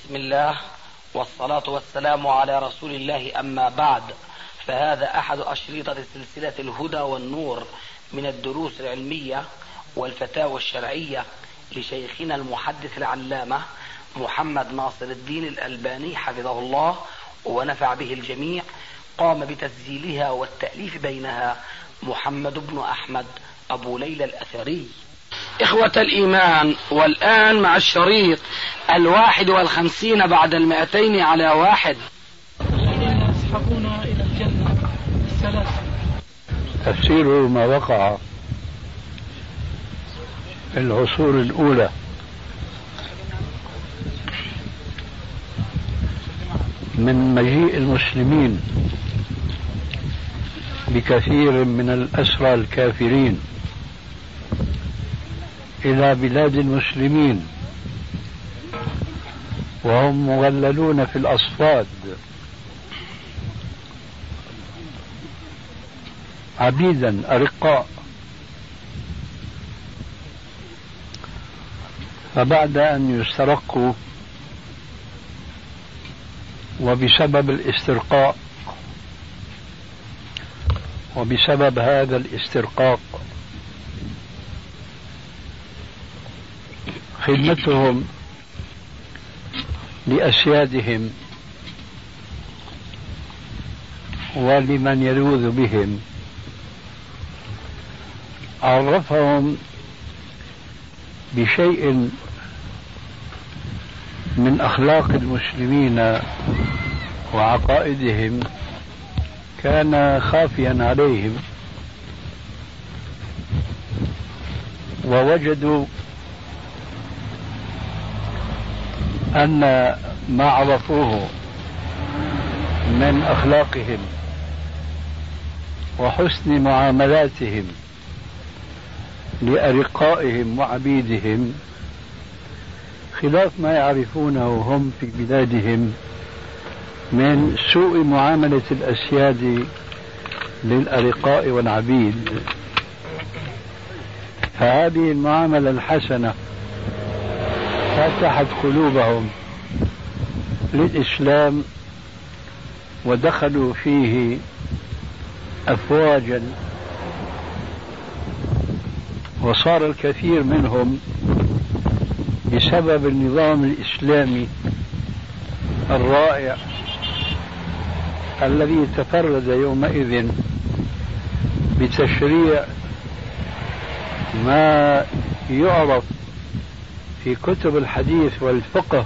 بسم الله والصلاة والسلام على رسول الله، أما بعد، فهذا أحد أشريطة سلسلة الهدى والنور من الدروس العلمية والفتاوى الشرعية لشيخنا المحدث العلامة محمد ناصر الدين الألباني حفظه الله ونفع به الجميع. قام بتسجيلها والتأليف بينها محمد بن أحمد أبو ليلى الأثري. إخوة الإيمان، والآن مع الشريط 51 بعد 200 على 1. الذين يسحبون إلى الجنة الثلاثة. تفسير ما وقع في العصور الأولى من مجيء المسلمين بكثير من الأسرى الكافرين إلى بلاد المسلمين وهم مغللون في الأصفاد عبيدا أرقاء. فبعد أن يسترقوا وبسبب الاسترقاء وبسبب هذا الاسترقاق خدمتهم لأسيادهم ولمن يلوذ بهم عرفهم بشيء من أخلاق المسلمين وعقائدهم كان خافيا عليهم، ووجدوا أن ما عرفوه من أخلاقهم وحسن معاملاتهم لأرقائهم وعبيدهم خلاف ما يعرفونه هم في بلادهم من سوء معاملة الأسياد للأرقاء والعبيد. فهذه المعاملة الحسنة فتحت قلوبهم للإسلام ودخلوا فيه أفواجا، وصار الكثير منهم بسبب النظام الإسلامي الرائع الذي تفرد يومئذ بتشريع ما يعرف في كتب الحديث والفقه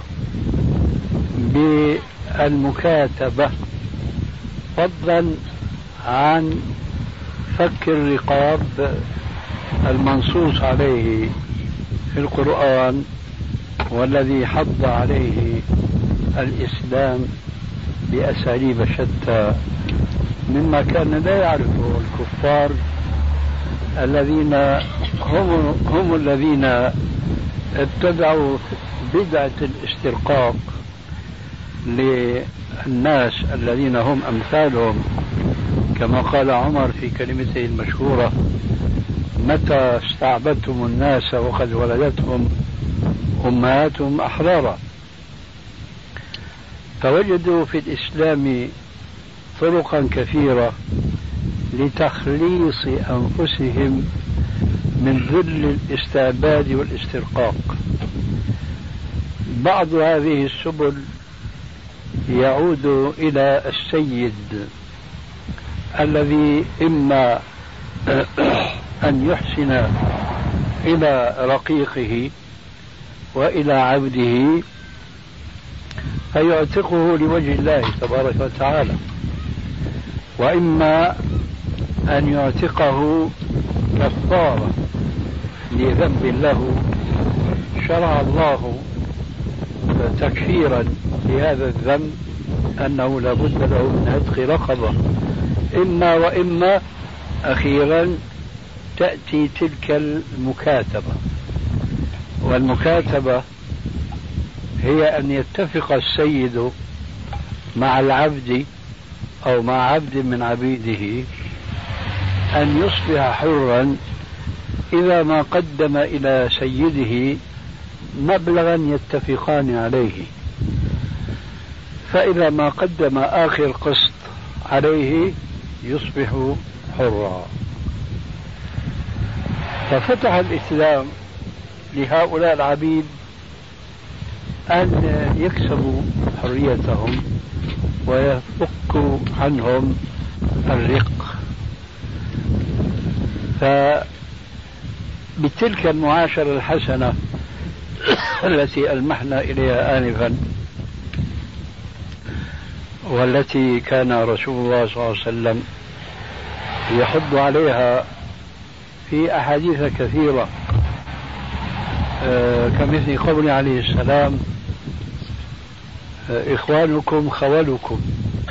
بالمكاتبة، فضلا عن فك الرقاب المنصوص عليه في القرآن والذي حض عليه الإسلام بأساليب شتى مما كان لا يعرفه الكفار الذين هم الذين ابتدعوا بدعة الاسترقاق للناس الذين هم أمثالهم، كما قال عمر في كلمته المشهورة: متى استعبدتم الناس وقد ولدتهم أمهاتهم أحرارا. فوجدوا في الإسلام طرقا كثيرة لتخليص أنفسهم من ذل الاستعباد والاسترقاق. بعض هذه السبل يعود إلى السيد الذي إما أن يحسن إلى رقيقه وإلى عبده فيعتقه لوجه الله تبارك وتعالى، وإما أن يعتقه كفارة لذنب له شرع الله تكفيرا لهذا الذنب أنه لا بد له من عتق رقبة. إما وإما أخيرا تأتي تلك المكاتبة، والمكاتبة هي أن يتفق السيد مع العبد أو مع عبد من عبيده أن يصبح حرا إذا ما قدم إلى سيده مبلغا يتفقان عليه، فإذا ما قدم آخر قسط عليه يصبح حرا. ففتح الإسلام لهؤلاء العبيد أن يكسبوا حريتهم ويفك عنهم الرق. فبتلك المعاشرة الحسنة التي ألمحنا إليها آنفا، والتي كان رسول الله صلى الله عليه وسلم يحض عليها في أحاديث كثيرة، كمثل قوله عليه السلام: إخوانكم خولكم،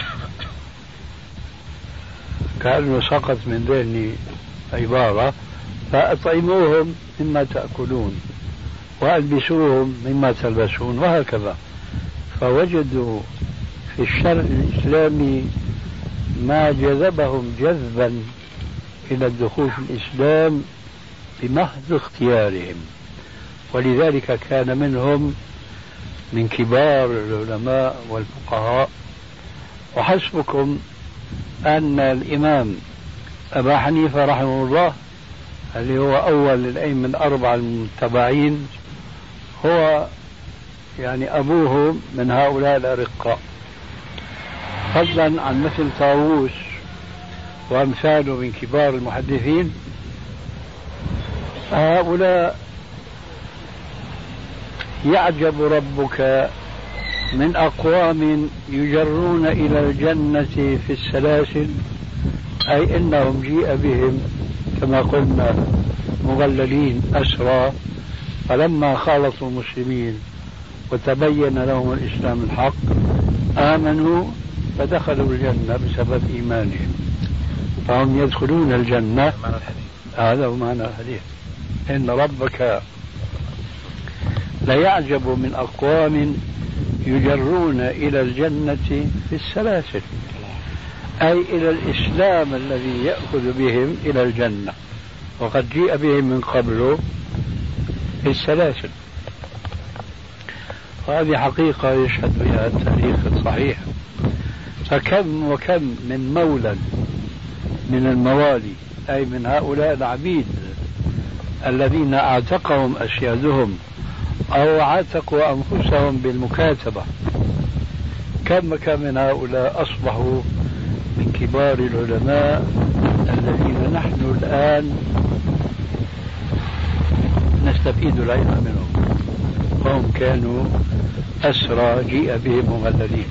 كأنه سقط من ذهني عبارة: فأطعموهم مما تأكلون وألبسوهم مما تلبسون، وهكذا. فوجدوا في الشرع الإسلامي ما جذبهم جذبا إلى الدخول في الإسلام بمحض اختيارهم، ولذلك كان منهم من كبار العلماء والفقهاء. وحسبكم أن الإمام أبا حنيفة رحمه الله، اللي هو أول الأئمة الأربعة المتبعين، هو يعني أبوه من هؤلاء الأرقاء، فضلا عن مثل طاووس وأمثاله من كبار المحدثين. هؤلاء يعجب ربك من أقوام يجرون إلى الجنة في السلاسل، أي إنهم جيء بهم كما قلنا مغللين أسرى، فلما خالطوا المسلمين وتبين لهم الإسلام الحق آمنوا فدخلوا الجنة بسبب إيمانهم، فهم يدخلون الجنة. هذا هو معنى الحديث: إن ربك لا يعجب من أقوام يجرون إلى الجنة في السلاسل، أي إلى الإسلام الذي يأخذ بهم إلى الجنة، وقد جيء بهم من قبله في السلاسل. وهذه حقيقة يشهد بها التاريخ الصحيح. فكم وكم من مولى من الموالي، أي من هؤلاء العبيد الذين اعتقهم أسيادهم أو عتقوا أنفسهم بالمكاتبة، كم من هؤلاء أصبحوا من كبار العلماء الذين نحن الآن نستفيد العلم منهم، وهم كانوا أسرى جيء بهم مغللين.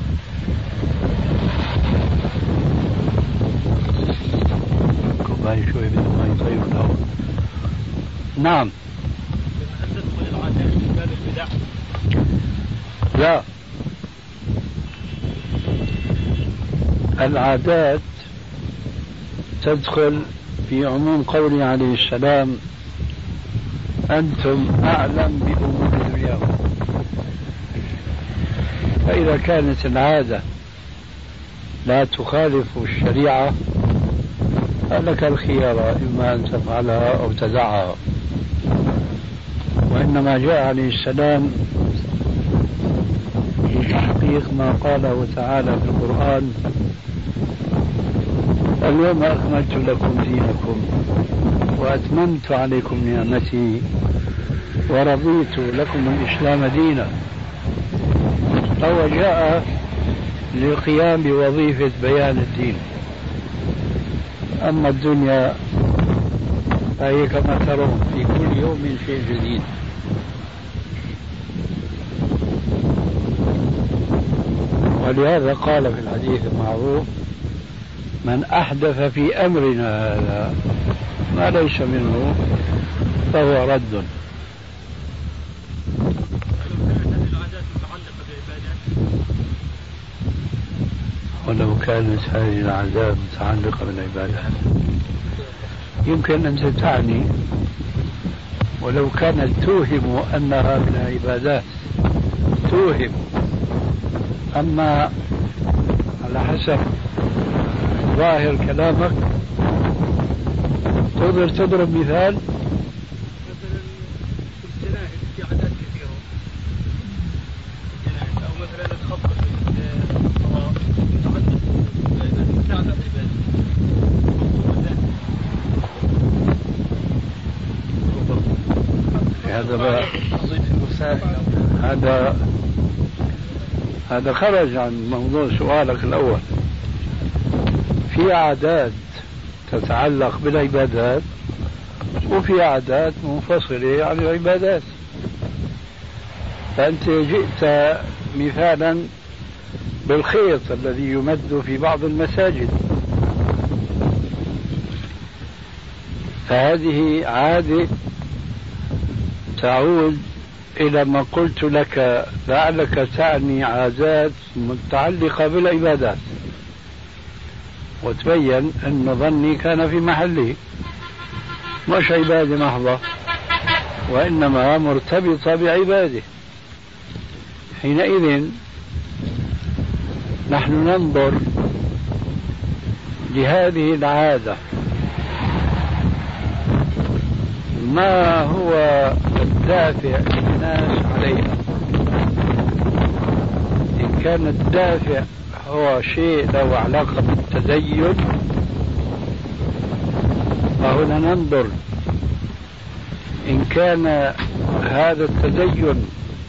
كوباي شوي بدون ما يطيب الهواء. نعم. لا، العادات تدخل في عموم قوله عليه السلام: أنتم أعلم بأمور دنياكم. فإذا كانت العادة لا تخالف الشريعة فلك الخيار، إما أن تفعلها أو تدعها. وإنما جاء عليه السلام لتحقيق ما قاله تعالى في القرآن: اليوم أكملت لكم دينكم وأتممت عليكم نعمتي ورضيت لكم الإسلام دينا. فهو جاء للقيام بوظيفة بيان الدين. أما الدنيا فهي كما ترون في كل يوم شيء جديد. ولهذا قال في الحديث المعروف: من أحدث في أمرنا هذا ما ليس منه فهو رد. ولو كانت هذه العادات متعلقة بالعبادات يمكن أن تعني، ولو كانت توهم أنها من العبادات توهم. أما على حسب ظاهر كلامك تقدر تضرب مثال. مثلا في الجنائز في عادات كثيرة، أو مثلا الخطر في الأدباء. هذا خرج عن موضوع سؤالك الأول. في عادات تتعلق بالعبادات وفي عادات منفصلة عن العبادات. فأنت جئت مثالا بالخيط الذي يمد في بعض المساجد، فهذه عادة تعود إلى ما قلت لك، لعلك تعني عادات متعلقة بالعبادات، وتبين أن ظني كان في محله، مش عبادة محضة وإنما مرتبطة بعباده. حينئذ نحن ننظر لهذه العادة ما هو الدافع للناس عليها. إن كان الدافع هو شيء له علاقة بالتدين فهنا ننظر إن كان هذا التدين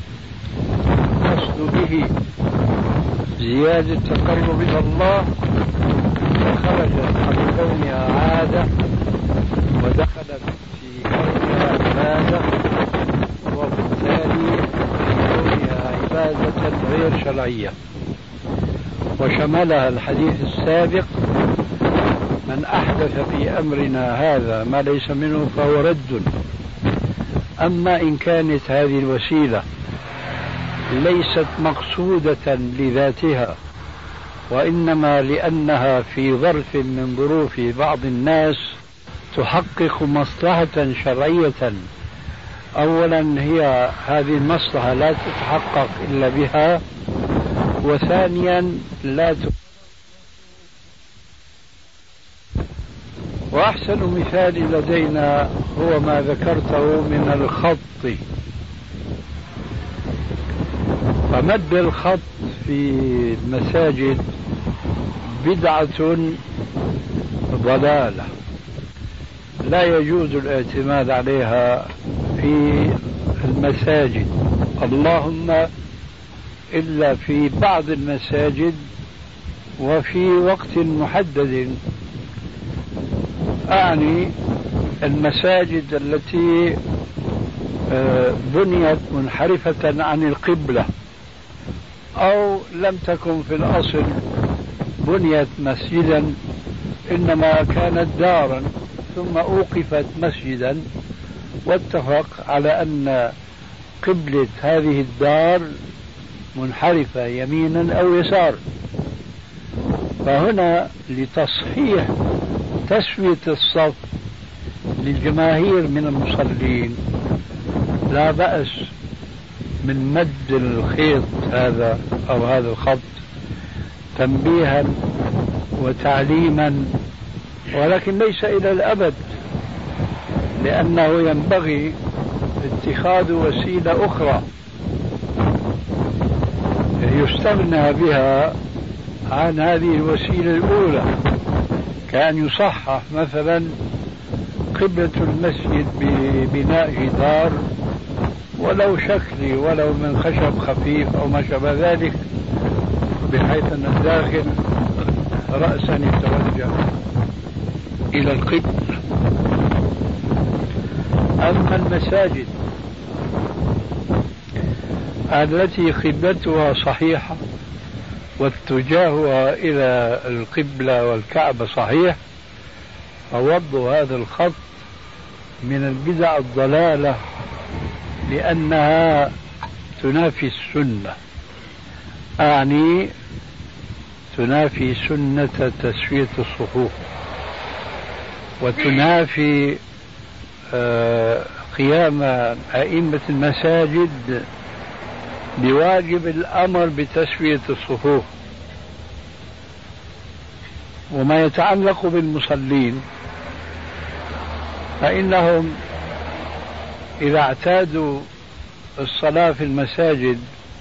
قصد به زيادة التقرب إلى الله فخرجت عن كونها عادة ودخلت في كونها عبادة، وبالتالي كونها عبادة غير شرعية. وشملها الحديث السابق: من أحدث في أمرنا هذا ما ليس منه فهو رد. أما إن كانت هذه الوسيلة ليست مقصودة لذاتها وإنما لأنها في ظرف من ظروف بعض الناس تحقق مصلحة شرعية، أولا هي هذه المصلحة لا تتحقق إلا بها، وثانيا وأحسن مثال لدينا هو ما ذكرته من الخط. فمد الخط في المساجد بدعة ضلالة لا يجوز الاعتماد عليها في المساجد، اللهم إلا في بعض المساجد وفي وقت محدد. أعني المساجد التي بنيت منحرفة عن القبلة أو لم تكن في الأصل بنيت مسجدا إنما كانت دارا ثم أوقفت مسجدا، واتفق على أن قبلة هذه الدار منحرفة يمينا أو يسار. فهنا لتصحيح تسوية الصف للجماهير من المصلين لا بأس من مد الخيط هذا أو هذا الخط تنبيها وتعليما، ولكن ليس إلى الأبد، لأنه ينبغي اتخاذ وسيلة أخرى يستغنى بها عن هذه الوسيلة الأولى، كأن يصحح مثلا قبلة المسجد ببناء جدار ولو شكلي ولو من خشب خفيف أو ما شابه ذلك، بحيث أن الداخل رأسا يتوجه إلى القبلة. أما المساجد التي قبلتها صحيحة واتجاهها إلى القبلة والكعبة صحيح، فوضع هذا الخط من البدع الضلالة لأنها تنافي السنة، أعني تنافي سنة تسوية الصفوف، وتنافي قيام أئمة المساجد بواجب الأمر بتسوية الصفوف. وما يتعلق بالمصلين فإنهم إذا اعتادوا الصلاة في المساجد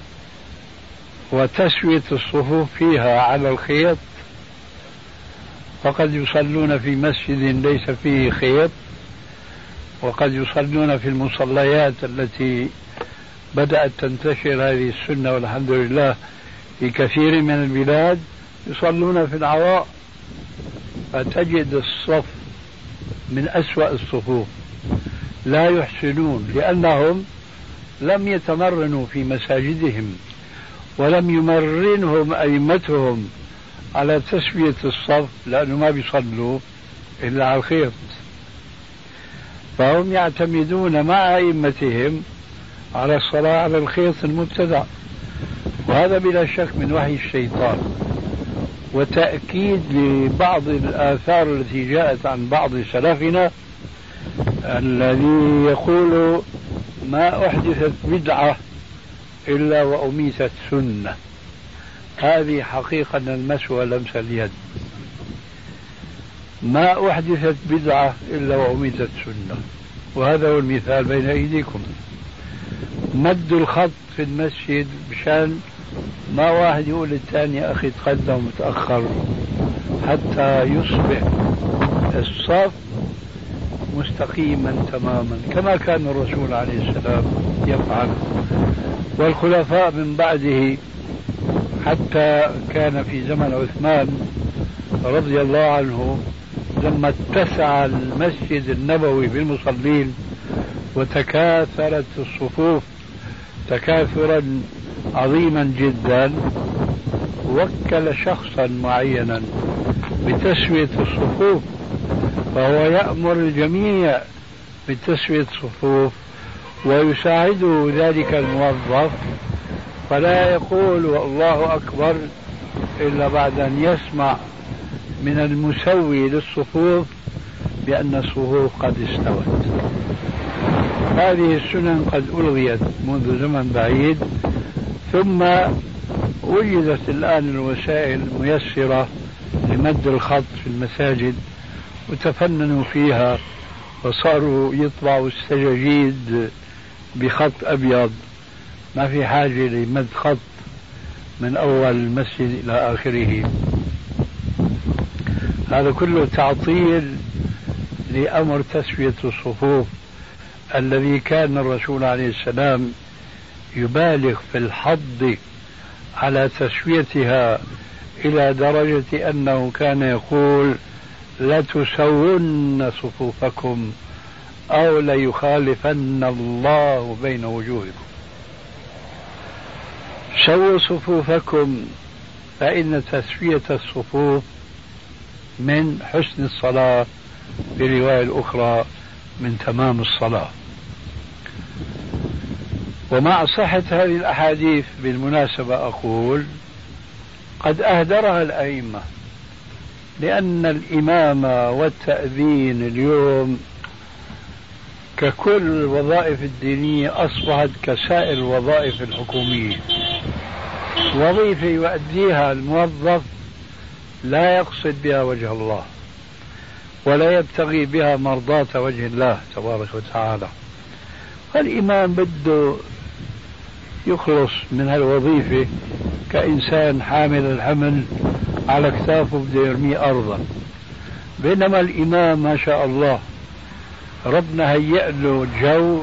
وتسوية الصفوف فيها على الخيط فقد يصلون في مسجد ليس فيه خيط وقد يصلون في المصليات التي بدأت تنتشر هذه السنة والحمد لله في كثير من البلاد، يصلون في العواء، فتجد الصف من أسوأ الصفوف، لا يحسنون لأنهم لم يتمرنوا في مساجدهم ولم يمرنهم أئمتهم على تسوية الصف، لأنه ما بيصلوا إلا على الخيط، فهم يعتمدون مع أئمتهم على الصلاة على الخيط المبتدع، وهذا بلا شك من وحي الشيطان، وتأكيد لبعض الآثار التي جاءت عن بعض سلفنا الذي يقول ما أحدثت بدعة إلا وأميتت سنة. هذه حقيقة المس ولمس اليد، ما أحدثت بدعة إلا وأميتت سنة، وهذا هو المثال بين أيديكم. مد الخط في المسجد مشان ما واحد يقول للثاني أخي تقدم متأخر، حتى يصبح الصف مستقيما تماما كما كان الرسول عليه السلام يفعل، والخلفاء من بعده، حتى كان في زمن عثمان رضي الله عنه لما اتسع المسجد النبوي بالمصلين وتكاثرت الصفوف تكاثرا عظيما جدا، وكل شخصا معينا بتسوية الصفوف، فهو يأمر الجميع بتسوية الصفوف ويساعده ذلك الموظف، فلا يقول الله أكبر إلا بعد أن يسمع من المسوي للصفوف بأن الصفوف قد استوت. هذه السنن قد ألغيت منذ زمن بعيد، ثم وجدت الآن الوسائل الميسرة لمد الخط في المساجد، وتفننوا فيها وصاروا يطبعوا السجاجيد بخط أبيض، ما في حاجة لمد خط من أول المسجد إلى آخره. هذا كله تعطيل لأمر تسوية الصفوف الذي كان الرسول عليه السلام يبالغ في الحض على تسويتها إلى درجة أنه كان يقول لتسون صفوفكم أو ليخالفن الله بين وجوهكم. سووا صفوفكم، فإن تسوية الصفوف من حسن الصلاة، في رواية الأخرى من تمام الصلاة. ومع صحة هذه الأحاديث بالمناسبة أقول قد أهدرها الأئمة، لأن الإمامة والتأذين اليوم ككل الوظائف الدينية أصبحت كسائر الوظائف الحكومية، وظيفة يؤديها الموظف لا يقصد بها وجه الله ولا يبتغي بها مرضاة وجه الله تبارك وتعالى. فالإمام بده يخلص من هالوظيفة كإنسان حامل الحمل على كتافه بده يرميه أرضا، بينما الإمام ما شاء الله ربنا هيئ له جو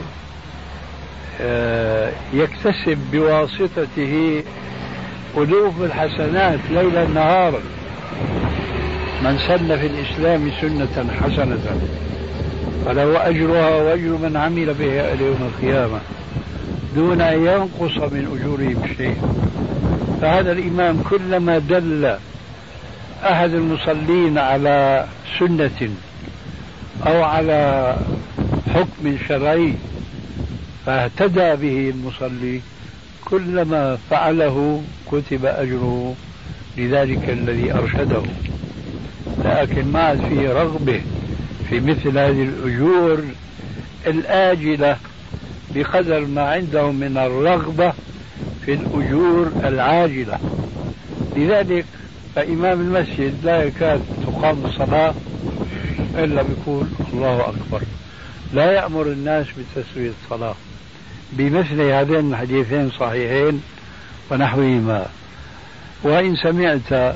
يكتسب بواسطته ألوف الحسنات ليلا نهارا. من سن في الإسلام سنة حسنة فله أجرها وأجر من عمل بها إلى يوم القيامة دون أن ينقص من أجورهم شيء. فهذا الإمام كلما دل أحد المصلين على سنة أو على حكم شرعي فاهتدى به المصلي، كلما فعله كتب أجره لذلك الذي أرشده. لكن ما عاد فيه رغبة في مثل هذه الأجور الآجلة بقدر ما عندهم من الرغبة في الأجور العاجلة. لذلك فإمام المسجد لا يكاد تقام الصلاة إلا بيقول الله أكبر، لا يأمر الناس بتسوية الصلاة بمثل هذين الحديثين صحيحين ونحوهما. وإن سمعت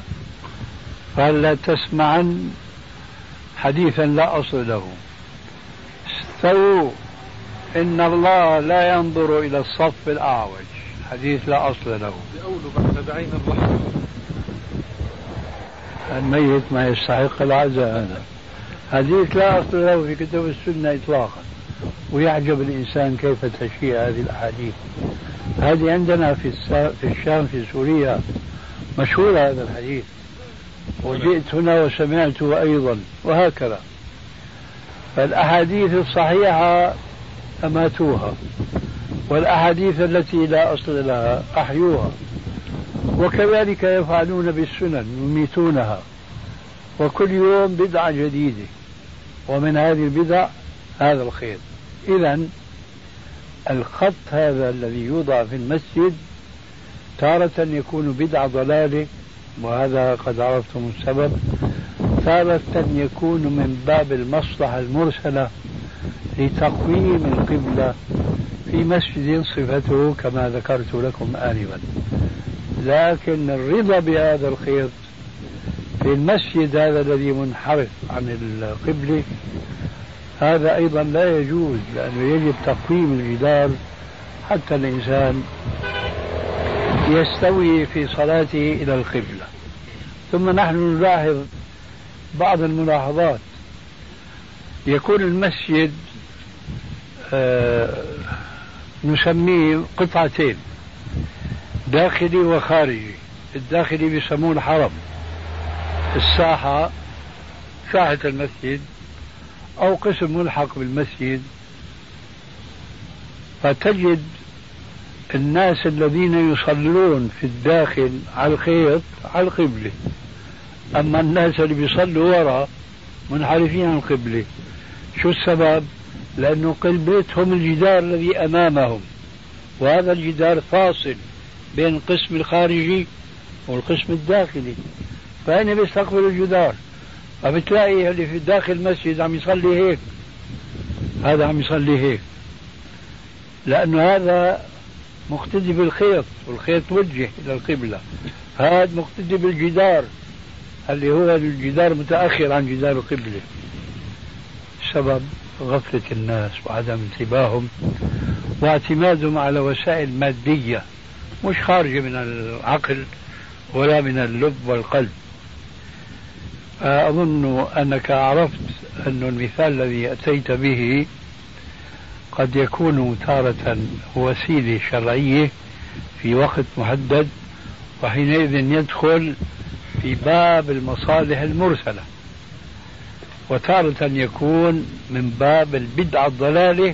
فلا تسمعن حديثا لا أصل له، استووا إن الله لا ينظر إلى الصف الأعوج، حديث لا أصل له. بأول بعد بعين الرحمة. الميت ما يستحق العزاء، هذا حديث لا أصل له في كتب السنة إطلاقا. ويعجب الإنسان كيف تشيع هذه الأحاديث. هذه عندنا في الشام في سوريا مشهور هذا الحديث، وجئت هنا وسمعته أيضا، وهكذا. فالأحاديث الصحيحة أماتوها، والأحاديث التي لا أصل لها أحيوها، وكذلك يفعلون بالسنن يميتونها، وكل يوم بدعة جديدة، ومن هذه البدع هذا الخير. إذن الخط هذا الذي يوضع في المسجد تارة يكون بدعة ضلالة، وهذا قد عرفتم السبب. تارة يكون من باب المصلحة المرسلة لتقويم القبلة في مسجد صفته كما ذكرت لكم آنفا. لكن الرضا بهذا الخير في المسجد هذا الذي منحرف عن القبلة هذا أيضا لا يجوز، لأنه يجب تقويم الجدار حتى الإنسان يستوي في صلاته إلى القبلة. ثم نحن نلاحظ بعض الملاحظات. يكون المسجد نسميه قطعتين، داخلي وخارجي. الداخلي بيسموه الحرم، الساحة ساحة المسجد أو قسم ملحق بالمسجد. فتجد الناس الذين يصلون في الداخل على الخيط على القبلة، أما الناس اللي بيصلوا وراء منحرفين عن القبلة. شو السبب؟ لأنه قبلتهم الجدار الذي أمامهم، وهذا الجدار فاصل بين القسم الخارجي والقسم الداخلي، فأين بيستقبل الجدار؟ فبتلاقي اللي في داخل المسجد عم يصلي هيك، هذا عم يصلي هيك، لأنه هذا مقتدي بالخيط، والخيط موجه إلى القبلة. هذا مقتدي بالجدار اللي هو الجدار متأخر عن جدار القبلة. سبب غفلة الناس وعدم انتباههم واعتمادهم على وسائل مادية مش خارجة من العقل ولا من اللب والقلب. أظن أنك عرفت أن المثال الذي أتيت به قد يكون تارة وسيلة شرعية في وقت محدد، وحينئذ يدخل في باب المصالح المرسلة، وتارة يكون من باب البدعة الضلالة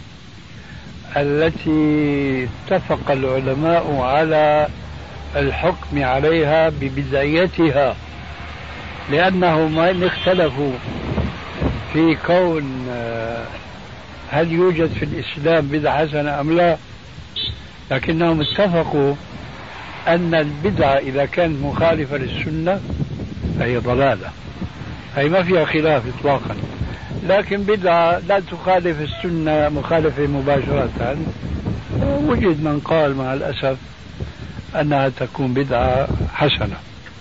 التي اتفق العلماء على الحكم عليها ببدعيتها، لأنهم ما اختلفوا في كون هل يوجد في الإسلام بدعة حسنة أم لا، لكنهم اتفقوا أن البدعة إذا كانت مخالفة للسنة فهي ضلالة، هي ما فيها خلاف إطلاقا. لكن بدعة لا تخالف السنة مخالفة مباشرة، وجد من قال مع الأسف أنها تكون بدعة حسنة.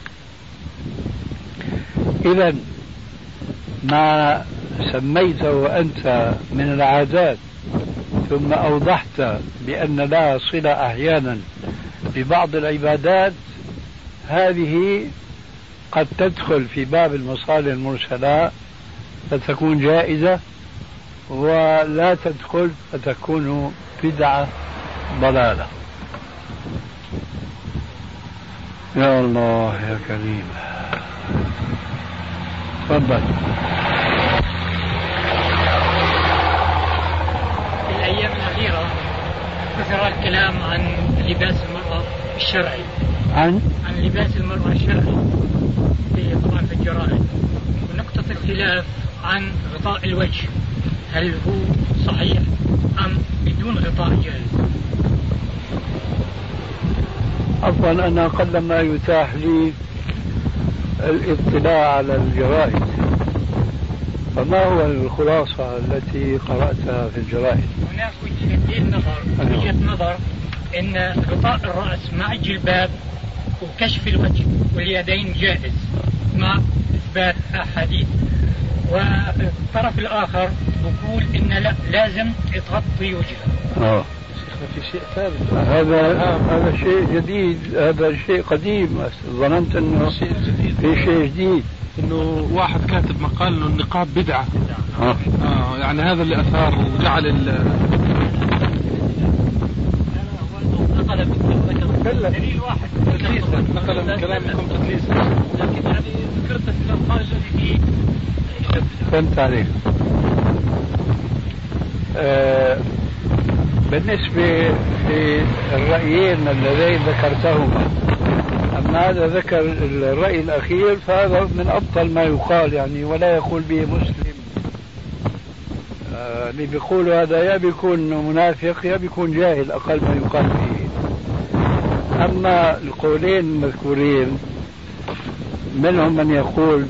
إذن ما سميته أنت من العادات ثم أوضحت بأن لها صلة أحيانا ببعض العبادات، هذه قد تدخل في باب المصالح المرسلة فتكون جائزة، ولا تدخل فتكون بدعة ضلالة. يا الله يا كريم. تفضل. في الأيام الأخيرة كثر الكلام عن لباس المرأة الشرعي، عن لباس المرأة الشرعي طبعا في الجرائد، ونقطة الخلاف عن غطاء الوجه، هل هو صحيح أم بدون غطاء جائز؟ عفوا أنا قلما يتاح لي الاطلاع على الجرائد، فما هو الخلاصة التي قرأتها في الجرائد؟ هناك وجهة نظر أن غطاء الرأس مع الجلباب وكشف الوجه واليدين جائز مع إثبات أحاديث والطرف الآخر بقول إن لا لازم تغطي وجهها. في شيء ثابت. هذا شيء جديد، هذا شيء قديم. ظننت انه شيء جديد. في شيء جديد، انه واحد كاتب مقال انه النقاب بدعة. يعني هذا اللي اثار وجعل دليل واحد نقل من كلامكم تدليسا، لكن يعني ذكرت القول الذي فيه. فهمت عليك. بالنسبة للرأيين اللذين ذكرتهما، أما هذا ذكر الرأي الأخير فهذا من أبطل ما يقال يعني، ولا يقول به مسلم. اللي بيقول هذا يا بيكون منافق يا بيكون جاهل، أقل ما يقال به. أما القولين المذكورين منهم من يقول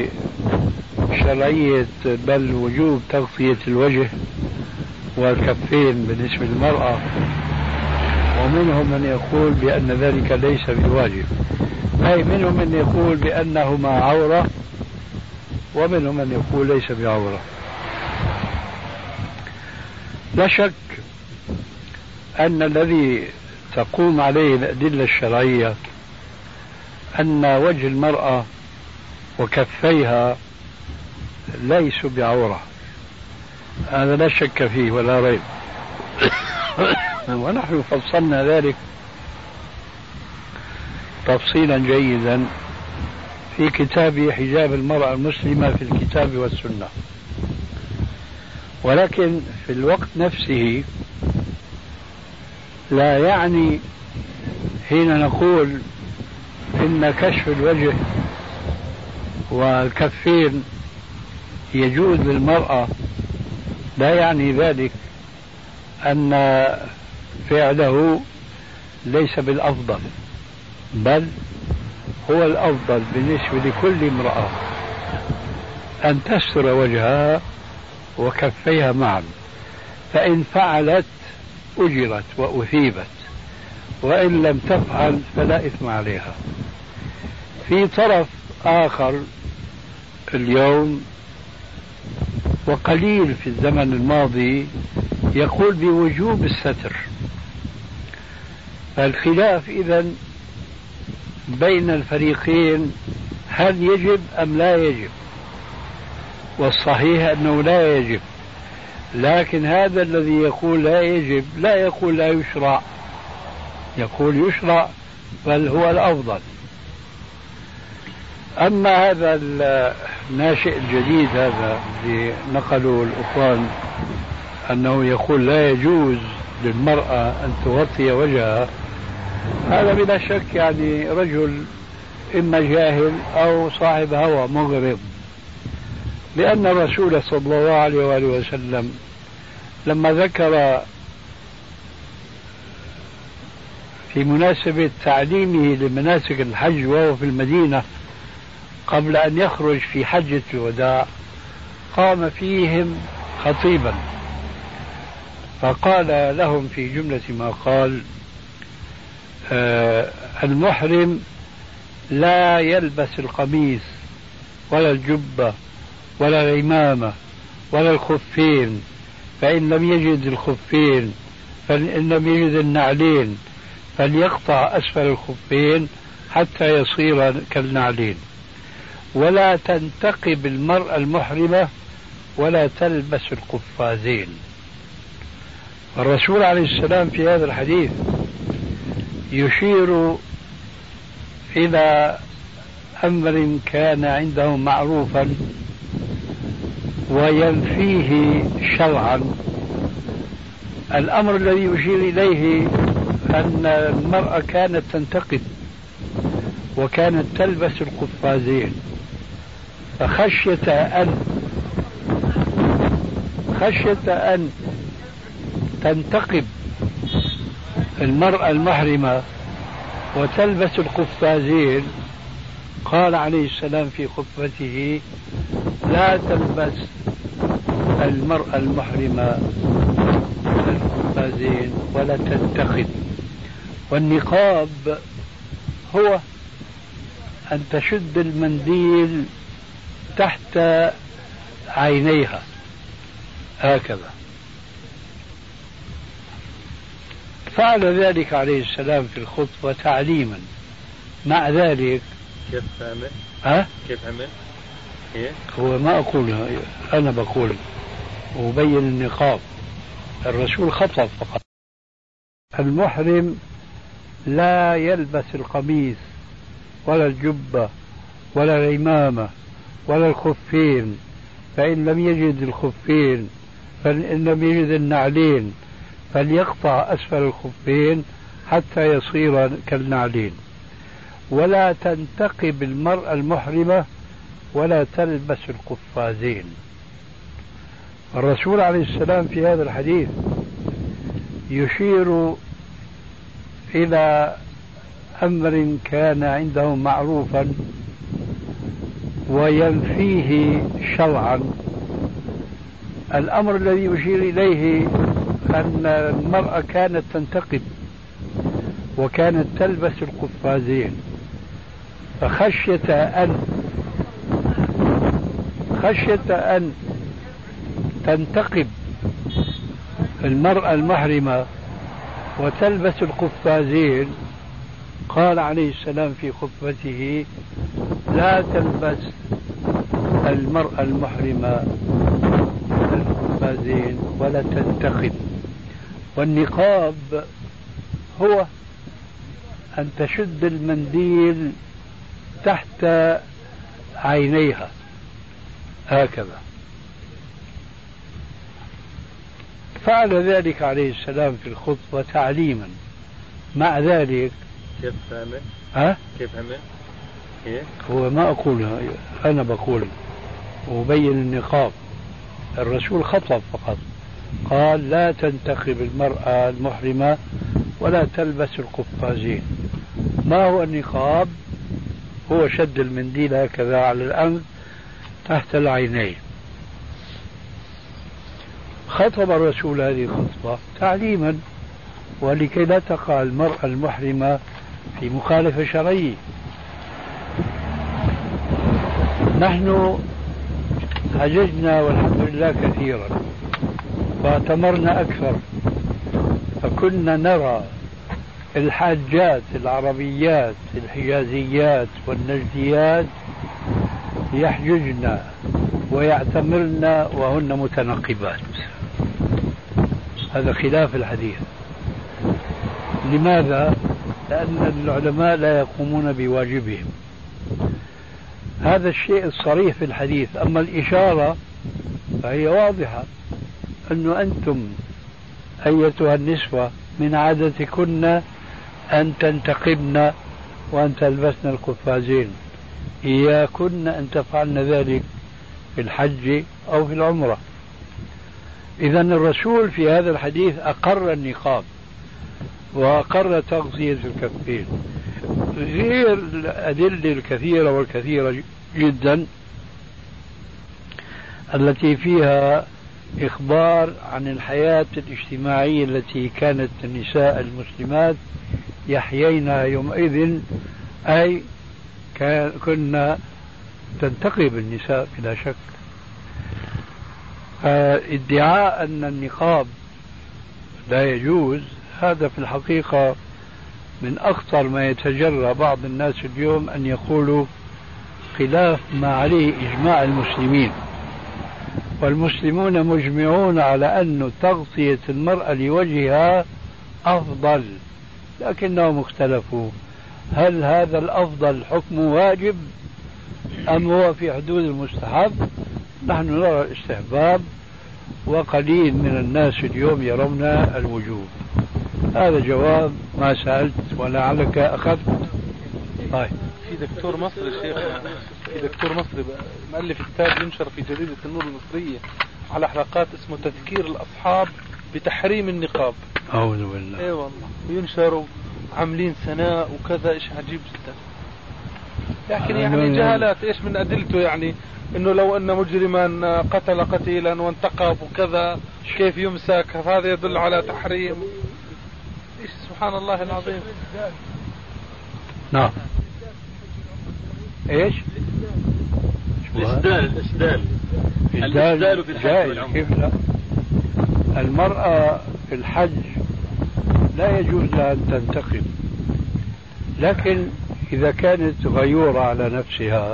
بشرعية بل وجوب تغطية الوجه والكفين بالنسبة للمرأة، ومنهم من يقول بأن ذلك ليس بواجب، أي منهم من يقول بأنهما عورة ومنهم من يقول ليس بعورة. لا شك أن الذي تقوم عليه الأدلة الشرعية أن وجه المرأة وكفيها ليسوا بعورة، هذا لا شك فيه ولا ريب. ونحن فصلنا ذلك تفصيلا جيدا في كتاب حجاب المرأة المسلمة في الكتاب والسنة. ولكن في الوقت نفسه لا يعني حين نقول إن كشف الوجه والكفين يجوز للمرأة لا يعني ذلك أن فعله ليس بالأفضل، بل هو الأفضل بالنسبة لكل امرأة أن تستر وجهها وكفيها معا، فإن فعلت أجرت وأثيبت، وإن لم تفعل فلا إثم عليها. في طرف آخر اليوم وقليل في الزمن الماضي يقول بوجوب الستر. فالخلاف إذن بين الفريقين هل يجب أم لا يجب، والصحيح أنه لا يجب. لكن هذا الذي يقول لا يجب لا يقول لا يشرع، يقول يشرع بل هو الأفضل. أما هذا الناشئ الجديد هذا اللي نقلوا الأخوان أنه يقول لا يجوز للمرأة أن تغطي وجهها، هذا بلا شك يعني رجل إما جاهل أو صاحب هوى مغرض، لأن الرسول صلى الله عليه وآله وسلم لما ذكر في مناسبة تعليمه لمناسك الحج وهو في المدينة قبل أن يخرج في حجة الوداع قام فيهم خطيبا فقال لهم في جملة ما قال: المحرم لا يلبس القميص ولا الجبة ولا العمامة ولا الخفين، فإن لم يجد الخفين فإن لم يجد النعلين فليقطع أسفل الخفين حتى يصير كالنعلين، ولا تنتقب المرأة المحرمة ولا تلبس القفازين. الرسول عليه السلام في هذا الحديث يشير إلى أمر كان عنده معروفا وينفيه شرعا. الأمر الذي يشير إليه أن المرأة كانت تنتقب وكانت تلبس القفازين، فخشية أن تنتقب المرأة المحرمة وتلبس القفازين قال عليه السلام في خطبته: لا تلبس المرأة المحرمة القفازين ولا تنتقب. والنقاب هو أن تشد المنديل تحت عينيها هكذا. فعل ذلك عليه السلام في الخطبة تعليما. مع ذلك كيف عمل؟ كيف عمل؟ إيه؟ هو ما أقولها، أنا بقول وبين النقاب. الرسول خطب فقط. المحرم لا يلبس القميص ولا الجبة ولا العمامة ولا الخفين، فإن لم يجد الخفين فإن لم يجد النعلين فليقطع أسفل الخفين حتى يصير كالنعلين. ولا تنتقب المرأة المحرمة ولا تلبس القفازين. الرسول عليه السلام في هذا الحديث يشير إلى أمر كان عنده معروفا وينفيه شرعا. الأمر الذي يشير إليه أن المرأة كانت تنتقب وكانت تلبس القفازين، فخشية أن تنتقب المرأة المحرمة وتلبس القفازين قال عليه السلام في خطبته: لا تلبس المرأة المحرمة القفازين ولا تنتقب. والنقاب هو أن تشد المنديل تحت عينيها هكذا. فعل ذلك عليه السلام في الخطبة تعليما. مع ذلك كيف عمل؟ كيف عمل؟ إيه؟ هو ما أقولها، أنا بقول وبين النقاب. الرسول خطب فقط، قال: لا تنتقب المرأة المحرمة ولا تلبس القفازين. ما هو النقاب؟ هو شد المنديل هكذا على الأنف تحت العينين. خطب الرسول هذه الخطبة تعليما ولكي لا تقع المرأة المحرمة في مخالفة شرعية. نحن حججنا والحمد لله كثيرا واعتمرنا أكثر، فكنا نرى الحاجات العربيات الحجازيات والنجديات يحججن ويعتمرن وهن متنقبات. هذا خلاف الحديث. لماذا؟ لأن العلماء لا يقومون بواجبهم. هذا الشيء الصريح في الحديث. أما الإشارة فهي واضحة، أن أنتم أيتها النسوة من عادتكن أن تنتقبن وأن تلبسن القفازين، إياكن أن تفعلن ذلك في الحج أو في العمرة. إذن الرسول في هذا الحديث أقر النقاب وأقر تغطية الكفين، غير الأدلة الكثيرة والكثيرة جدا التي فيها إخبار عن الحياة الاجتماعية التي كانت النساء المسلمات يحيينها يومئذ، أي كنا تنتقب النساء بلا شك. ادعاء أن النقاب لا يجوز هذا في الحقيقة من أخطر ما يتجرى بعض الناس اليوم أن يقولوا خلاف ما عليه إجماع المسلمين، والمسلمون مجمعون على أن تغطية المرأة لوجهها أفضل، لكنهم اختلفوا هل هذا الأفضل حكم واجب أم هو في حدود المستحب. نحن نرى الاستحباب وقليل من الناس اليوم يرون الوجوب. هذا جواب ما سألت ولعلك أخذت. طيب. في دكتور مصري شيخ، في دكتور مصري مؤلف كتاب ينشر في جريدة النور المصرية على حلقات اسمه تذكير الأصحاب بتحريم النقاب. أعوذ بالله. اي والله، وينشروا عاملين سناء وكذا، ايش عجيب جدا. لكن يعني جهالات. ايش من أدلته؟ يعني انه لو ان مجرما قتل قتيلا وانتقب وكذا كيف يمسك، هذا يدل على تحريم. ايش سبحان الله العظيم. نعم. ايش الإسدال في الحج والعمرة. كيف لا؟ المرأة في الحج لا يجوز لها أن تنتقب، لكن إذا كانت غيورة على نفسها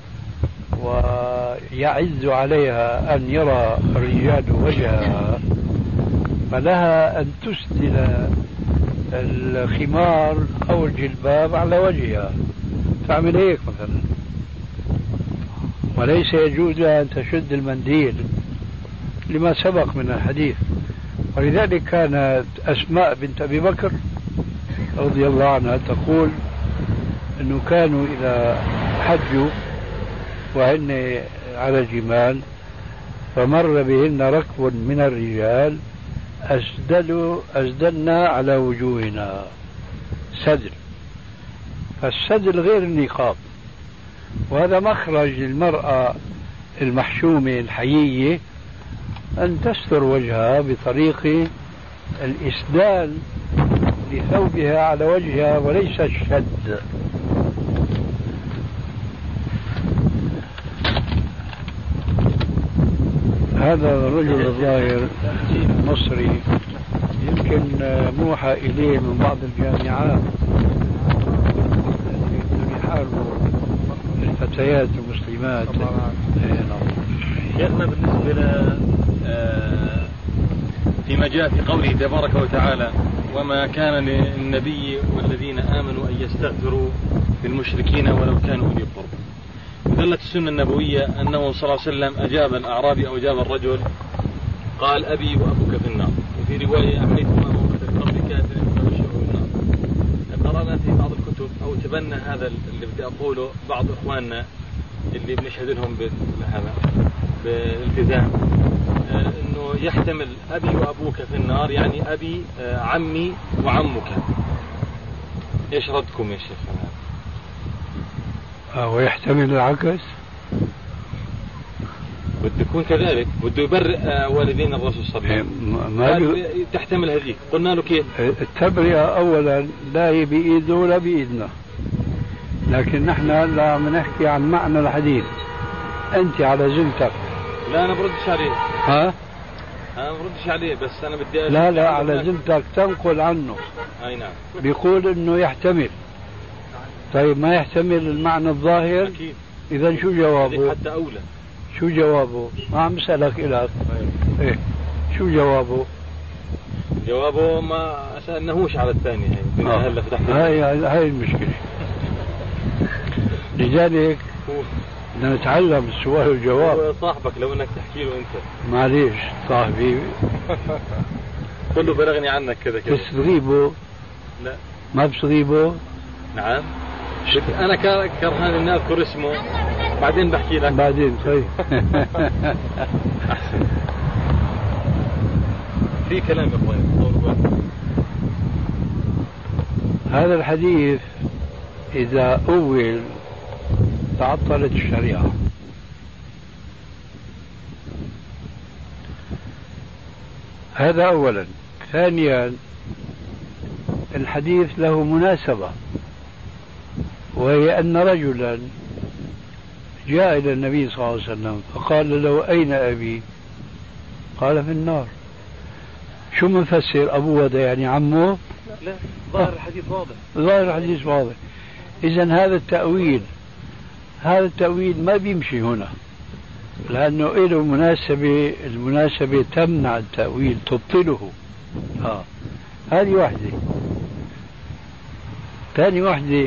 ويعز عليها أن يرى الرجال وجهها فلها أن تسدل الخمار أو الجلباب على وجهها، تعمل هيك مثلا، وليس يجوز لها أن تشد المنديل لما سبق من الحديث. ولذلك كانت أسماء بنت أبي بكر رضي الله عنها تقول أنه كانوا إذا حجوا وهن على جمال فمر بهن ركب من الرجال أسدلنا على وجوهنا، سدل، فالسدل غير النقاب، وهذا مخرج للمرأة المحشومة الحيية أن تستر وجهها بطريق الإسدال لثوبها على وجهها وليس الشد. هذا الرجل الظاهر مصري يمكن موحى إليه من بعض الجامعات يحاربوا الفتيات المسلمات. شيخنا بالنسبة فيما جاء في قوله تبارك وتعالى وما كان للنبي والذين آمنوا أن يستغفروا للمشركين ولو كانوا أولي القربى، دلت السنة النبوية أنه صلى الله عليه وسلم أجاب الأعرابي أو أجاب الرجل قال أبي وأبوك في النار، وفي رواية أحيثما موت القبر كافر فبشره بالنار. قرأنا في بعض الكتب أو تبنى هذا اللي بدي أقوله بعض إخواننا اللي بنشهد لهم بهذا بالالتزام، انه يحتمل ابي وابوك في النار، يعني ابي عمي وعمك. ايش ردكم يا شيخ؟ ويحتمل العكس، بده يكون كذلك، بده يبرئ والدين الرسول صلى الله عليه وسلم. تحتمل هذيك، قلنا له كيف؟ التبرئة اولا لا هي بايده ولا بايدنا، لكن نحن لا بنحكي عن معنى الحديث. انت على زوجتك. لا انا بردش عليه. ها؟ انا بردش عليه، بس انا بدي لا على زوجتك تنقل عنه. اي نعم. بيقول انه يحتمل. طيب ما يحتمل المعنى الظاهر؟ اكيد. اذا شو جوابه؟ حتى اولى. شو جوابه؟ ما عم بسألك إلك. ايه شو جوابه؟ جوابه ما سألناهوش على الثاني. هلا فتحنا هاي المشكلة. لذلك بدنا نتعلم السؤال والجواب. هو صاحبك لو انك تحكي له انت. معليش صاحبي. كله بلغني عنك كذا كذا. بتغيبه؟ لا. ما بتغيبه؟ نعم. انا كرهان اني اذكر اسمه، بعدين بحكي لك. بعدين طيب. احسن. في كلام يا اخوان. هذا الحديث اذا اول تعطلت الشريعة. هذا أولا. ثانيا الحديث له مناسبة، وهي أن رجلا جاء إلى النبي صلى الله عليه وسلم فقال له أين أبي؟ قال في النار. شو منفسر أبوه ده يعني عمه؟ لا ظاهر الحديث واضح. ظاهر الحديث واضح. إذن هذا التأويل ما بيمشي هنا، لأنه له مناسبة، المناسبة تمنع التأويل تبطله. هذه واحدة. ثاني واحدة،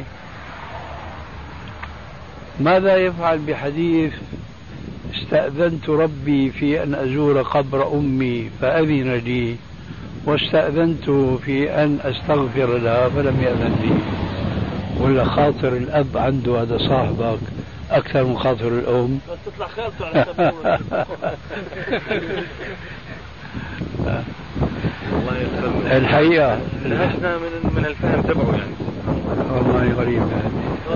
ماذا يفعل بحديث استأذنت ربي في أن أزور قبر أمي فأذن لي، واستأذنت في أن أستغفر لها فلم يأذن لي؟ ولا خاطر الأب عنده هذا صاحبك أكثر من خاطر الأم؟ بس تطلع خالته على السبورة. الله يسلمك. الحقيقة نهشنا من الفهم تبعه يعني. والله غريب هذه.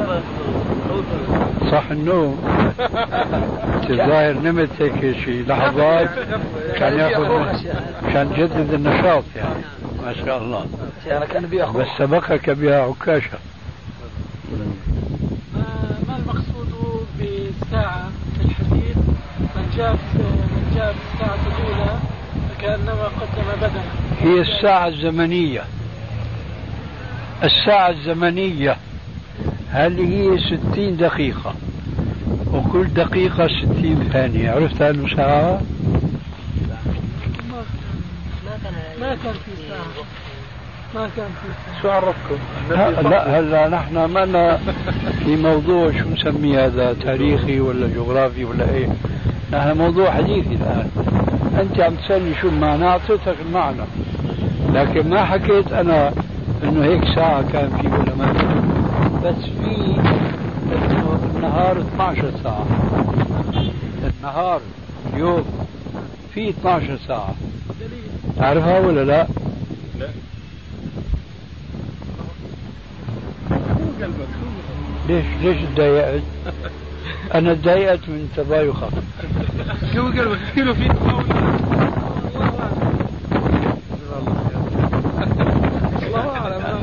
صح النوم. الظاهر نمت هيك شي لحظات كان ياخذ، كان جدد النشاط يعني. ما شاء الله. أنا كان بياخذ. بس سبقك بها عكاشة. ما المقصود بالساعة في كأنما قدم بدنه. هي الساعة الزمنية. الساعة الزمنية هل هي 60 دقيقة وكل دقيقة 60 ثانية؟ عرفت أنه ساعة؟ ما كان في ساعة. شو عرفكم؟ لا هلا نحن ما في موضوع شو نسميه هذا، تاريخي ولا جغرافي ولا ايه؟ نحن موضوع حديثي الآن. أنت عم تسألني شو المعنى، أعطيتك المعنى، لكن ما حكيت أنا إنه هيك ساعة كان في ولا ما في. بس في إنه النهار 12 ساعة، النهار اليوم في 12 ساعة، تعرفها ولا لا؟ لا. ليش تضايقت؟ أنا تضايقت من تبايخك. شو قلبك؟ كيلو في الله أعلم.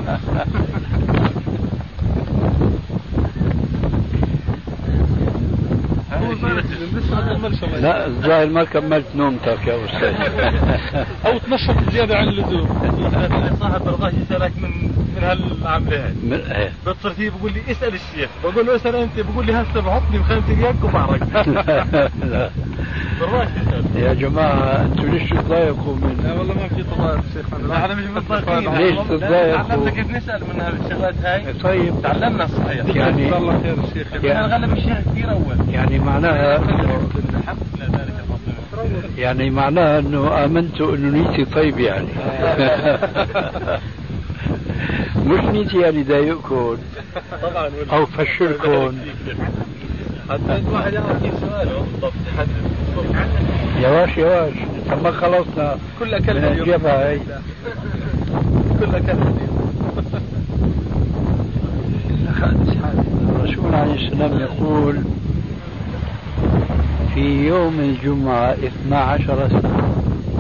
لا الظاهر ما كملت نومتك يا أستاذ. أو تنشط زيادة عن اللزوم. صاحب برضاش يسألك من هالعملة هاي. بتصير فيه بقول لي اسأل الشيخ، بقول له اسأل أنت، بقول لي هسه بحطني بخمس دقايق وبعرق. لا برضاش يسأل. يا جماعة أنتوا ليش تضايقوا من؟ لا والله ما في تضايق شيخنا. احنا مش متضايقين. ليش تضايقوا؟ تعلمنا كيف نسأل من هالشغلات هاي. طيب تعلمنا صحيح. يعني جزاه الله خير الشيخ. احنا نغلب الشيخ كثير أول. يعني معناها الحمد لله ذلك الفضل. يعني معناها انه امنتوا انه نيتي طيب يعني. مش نيتي يعني ضايقكم طبعا او فشلكم. حتى الواحد يعرف كيف سؤاله بالضبط يحدد. يواش ما خلصنا كل كلمة الجبهة هي. كل كلمة. الرسول عليه السلام يقول في يوم الجمعة 12 ساعة،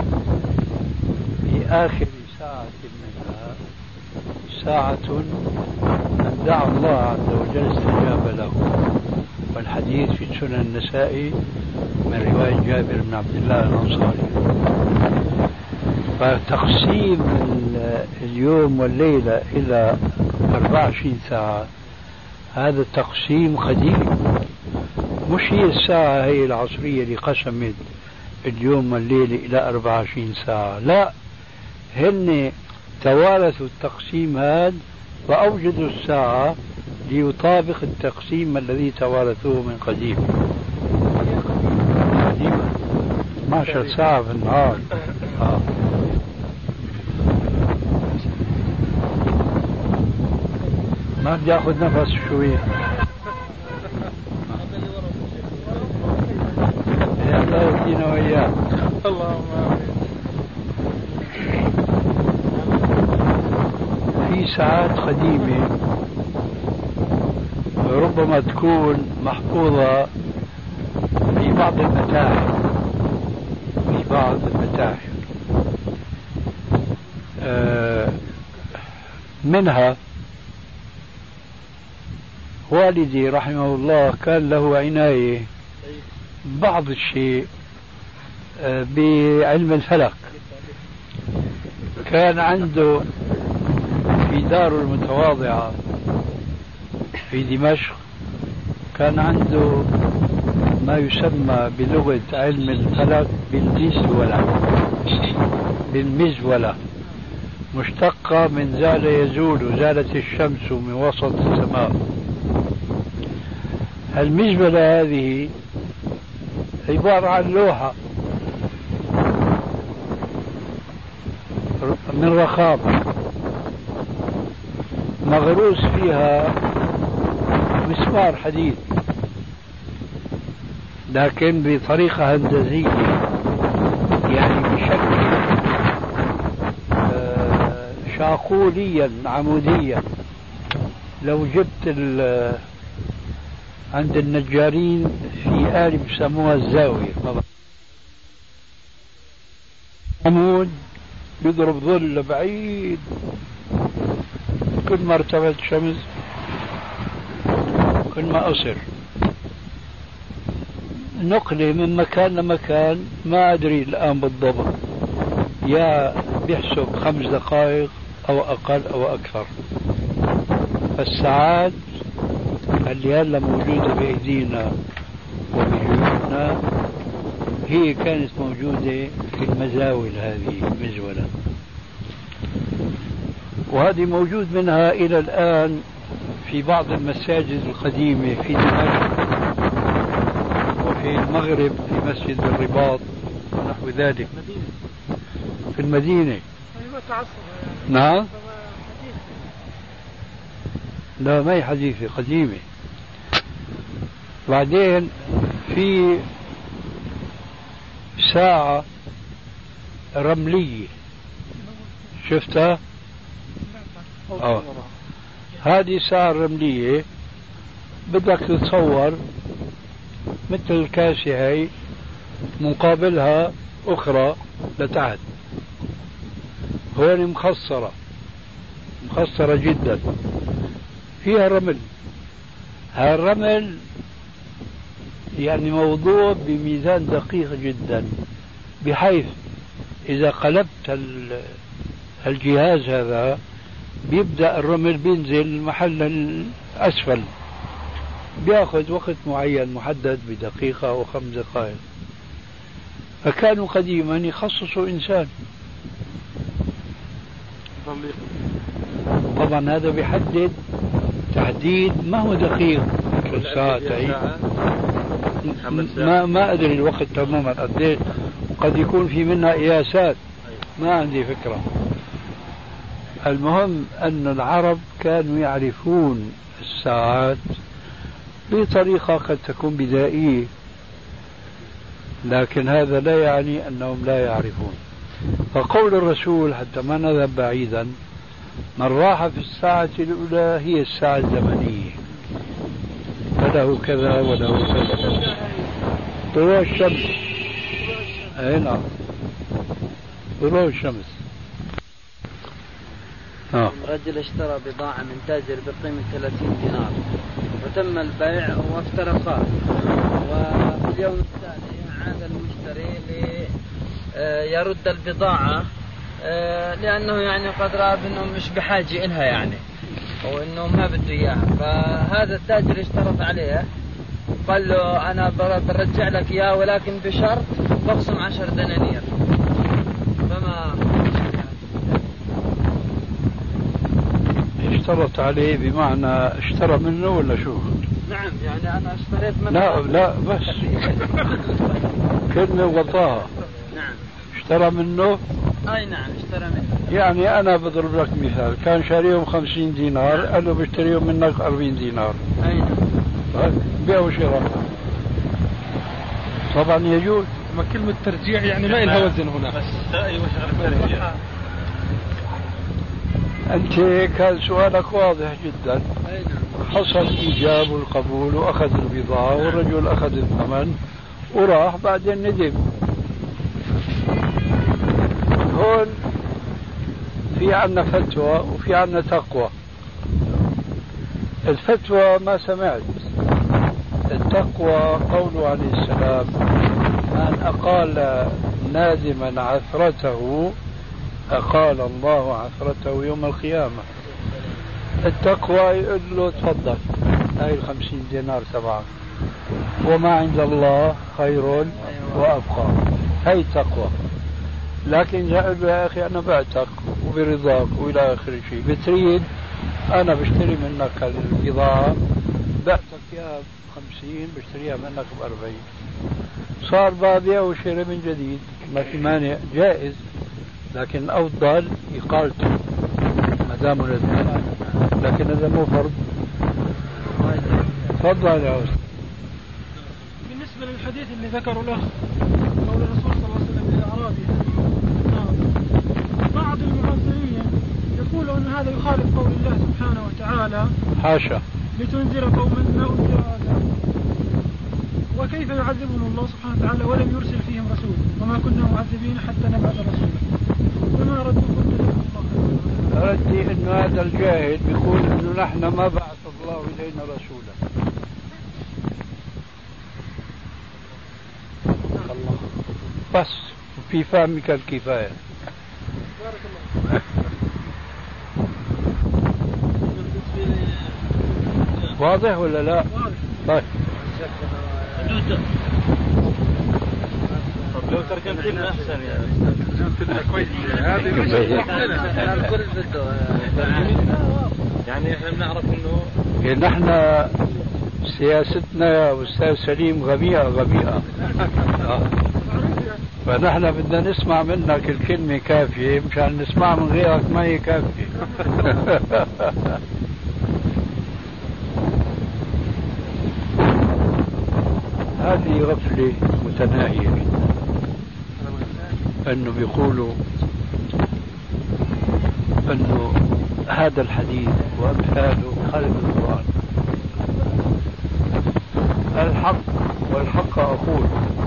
في آخر ساعة منها ساعة من دعا الله عز وجل استجاب له. والحديث في سنن النسائي من رواية جابر بن عبد الله الأنصاري. فتقسيم اليوم والليلة إلى 24 ساعة هذا التقسيم قديم، مش هي الساعة هي العصرية اللي قسمت اليوم والليلة إلى 24 ساعة، لا، هن توارثوا التقسيم هذا وأوجدوا الساعة ليطابق التقسيم الذي توارثوه من قديم. 12 ساعة في النهار. ما بدي اخذ نفس شوي. يا الله يهدينا وإياه. اللهم في ساعات قديمة ربما تكون محفوظة في بعض المتاحف، منها والدي رحمه الله كان له عناية بعض الشيء بعلم الفلك. كان عنده في داره المتواضعة في دمشق كان عنده ما يسمى بلغة علم الفلك بالمزولة، مشتقة من زال يزول، زالت الشمس من وسط السماء. المزولة هذه عبارة عن لوحة من رخام مغروس فيها مسمار حديد، لكن بطريقة هندسية، يعني بشكل شاقوليا عموديا. لو جبت عند النجارين في آلة بسموها الزاوية، عمود يضرب ظل بعيد، كل ما ارتفعت الشمس كل ما قصر. نقلة من مكان لمكان، ما أدري الآن بالضبط، يا بيحسب 5 دقائق أو أقل أو أكثر. فالساعات اللي هلا موجودة بأيدينا وبجيوبنا هي كانت موجودة في المزاول، هذه المزولة، وهذه موجود منها إلى الآن في بعض المساجد القديمة في دمشق وفي المغرب في مسجد الرباط ونحو ذلك. في المدينة. نعم. لا ما هي حديثة، قديمة. بعدين في ساعة رملية شفتها؟ هذه الساعة الرملية بدك تتصور مثل الكاسة هي، مقابلها أخرى لتحت، هون مخصرة جدا، فيها رمل. هالرمل يعني موضوع بميزان دقيق جدا، بحيث إذا قلبت الجهاز هذا بيبدأ الرمل بينزل محل الأسفل، بياخذ وقت معين محدد بدقيقة أو 5 دقائق. فكانوا قديما يخصصوا إنسان، طبعا هذا بيحدد تحديد ما هو دقيق الساعة. ما أدري الوقت تماما قد، قد يكون في منها قياسات، ما عندي فكرة. المهم أن العرب كانوا يعرفون الساعات بطريقة قد تكون بدائية، لكن هذا لا يعني أنهم لا يعرفون. فقول الرسول حتى ما نذهب بعيدا: من راح في الساعة الأولى هي الساعة الزمنية، فله كذا وله كذا. طلوع الشمس، أي نعم، طلوع الشمس. رجل اشترى بضاعة من تاجر بقيمة 30 دينار، وتم البيع وافترقا، وفي اليوم التالي عاد المشتري ليرد البضاعة لأنه يعني قد رأى أنه مش بحاجة إلها يعني، أو أنه ما بده إياها. فهذا التاجر اشترط عليه، قال له أنا برجع لك إياه ولكن بشرط بقسم 10 دنانير. فما اشترط عليه بمعنى اشترى منه ولا شو؟ نعم، يعني أنا اشتريت منه. لا بس كلمة وغطاها. نعم. اشترى منه. أي نعم اشترى منه. يعني أنا بضرب لك مثال، كان شاريهم 50 دينار، قال له بشتريهم منك 40 دينار. أي نعم. بيع وشراء طبعا يجوز. ما كلمة ترجيع يعني ما لها وزن هنا. بس أيوة شغل الترجيع. أنت كان سؤالك واضح جدا. حصل إيجاب والقبول وأخذ البضاعة والرجل أخذ الثمن وراح، بعدين ندم. هون في عنا فتوى وفي عنا تقوى. الفتوى ما سمعت، التقوى قوله عليه السلام: من أقال نادما عثرته أقال الله عثرته يوم القيامة. التقوى يقول له تفضل، هاي 50 دينار تبعك، وما عند الله خير وأبقى، هاي التقوى. لكن إذا قال له يا أخي أنا بعتك وبرضاك وإلى آخر شيء، بتريد أنا بشتري منك البضاعة، بعتك يا 50 بشتريها منك ب40، صار بابيع وشري من جديد، ما في مانع، جائز. لكن الأفضل إقالته ما دام الاثنين، لكن هذا مو فرض. تفضل يا أستاذ. بالنسبة للحديث اللي ذكره له قول الرسول صلى الله عليه وسلم للأعرابي، بعض المعاصرين يقول أن هذا يخالف قول الله سبحانه وتعالى: حاشا، لتنذر قوما ما أنذر آباؤهم. وكيف يعذبهم الله سبحانه وتعالى ولم يرسل فيهم رسول، وما كنا معذبين حتى نبعث رسولا. فما ردكم الله؟ ردي انه هذا الجاهل بيقول انه نحن ما بعث الله الينا رسولا. الله بس في فهمك الكفايه. واضح ولا لا؟ طيب لو ترجمت لنا احسن يا كويس. يعني احنا بنعرف انه نحن سياستنا يا أستاذ سليم غبيئة فنحن بدنا نسمع منك الكلمة كافية، مشان نسمع من غيرك ما هي كافية. هذه غفلة متناهية، أنه بيقولوا أنه هذا الحديث وأمثاله خالف القرآن. والحق أقول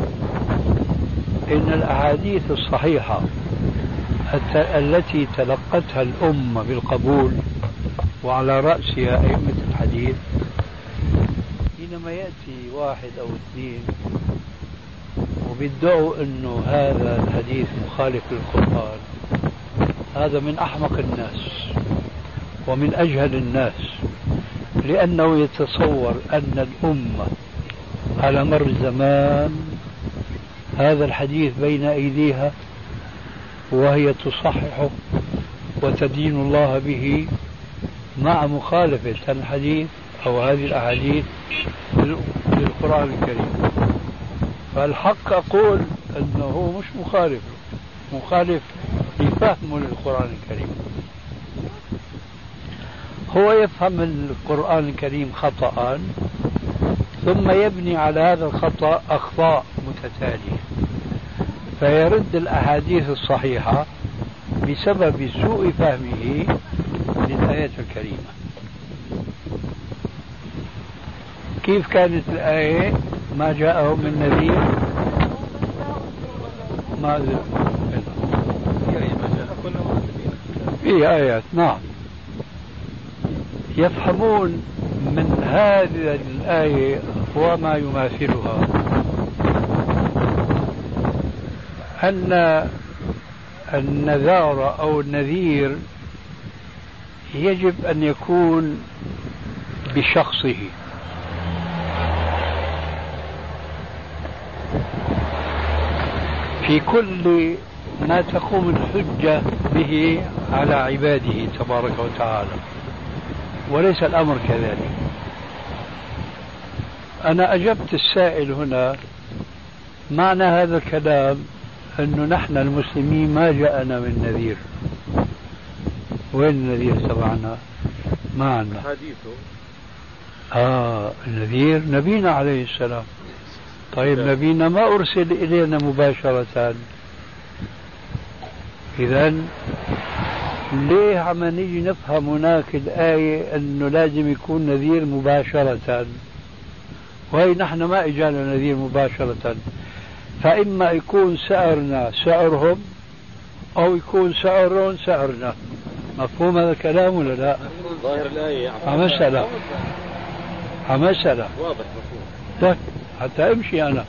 إن الأحاديث الصحيحة التي تلقتها الأمة بالقبول وعلى رأسها أئمة الحديث، حينما يأتي واحد أو اثنين وبيدعوا أنه هذا الحديث مخالف للقرآن، هذا من أحمق الناس ومن أجهل الناس، لأنه يتصور أن الأمة على مر الزمان هذا الحديث بين أيديها وهي تصححه وتدين الله به مع مخالفة الحديث أو هذه الأحاديث للقرآن الكريم. فالحق أقول أنه مش مخالف لفهمه للقرآن الكريم. هو يفهم القرآن الكريم خطأ ثم يبني على هذا الخطأ أخطاء متتالية، فيرد الأحاديث الصحيحة بسبب سوء فهمه للآية الكريمة. كيف كانت الآية؟ ما جاءهم من نذير في آيات نعم يفهمون من هذه الآية وما يماثلها أن النذار أو النذير يجب أن يكون بشخصه، في كل ما تقوم الحجة به على عباده تبارك وتعالى، وليس الأمر كذلك. أنا أجبت السائل هنا معنى هذا الكلام أنه نحن المسلمين ما جاءنا من نذير. وين النذير تبعنا؟ ما عندنا حديثه. النذير نبينا عليه السلام. طيب نبينا ما أرسل إلينا مباشرة، إذن ليه عم نيجي نفهم هناك الآية أنه لازم يكون نذير مباشرة، وهي نحن ما إجانا نذير مباشرة، فإما يكون سعرنا سعرهم أو يكون سعرهم سعرنا. مفهوم هذا الكلام ولا لا؟ ظاهر الآية مسألة واضح مفهوم. طيب حتى أمشي أنا.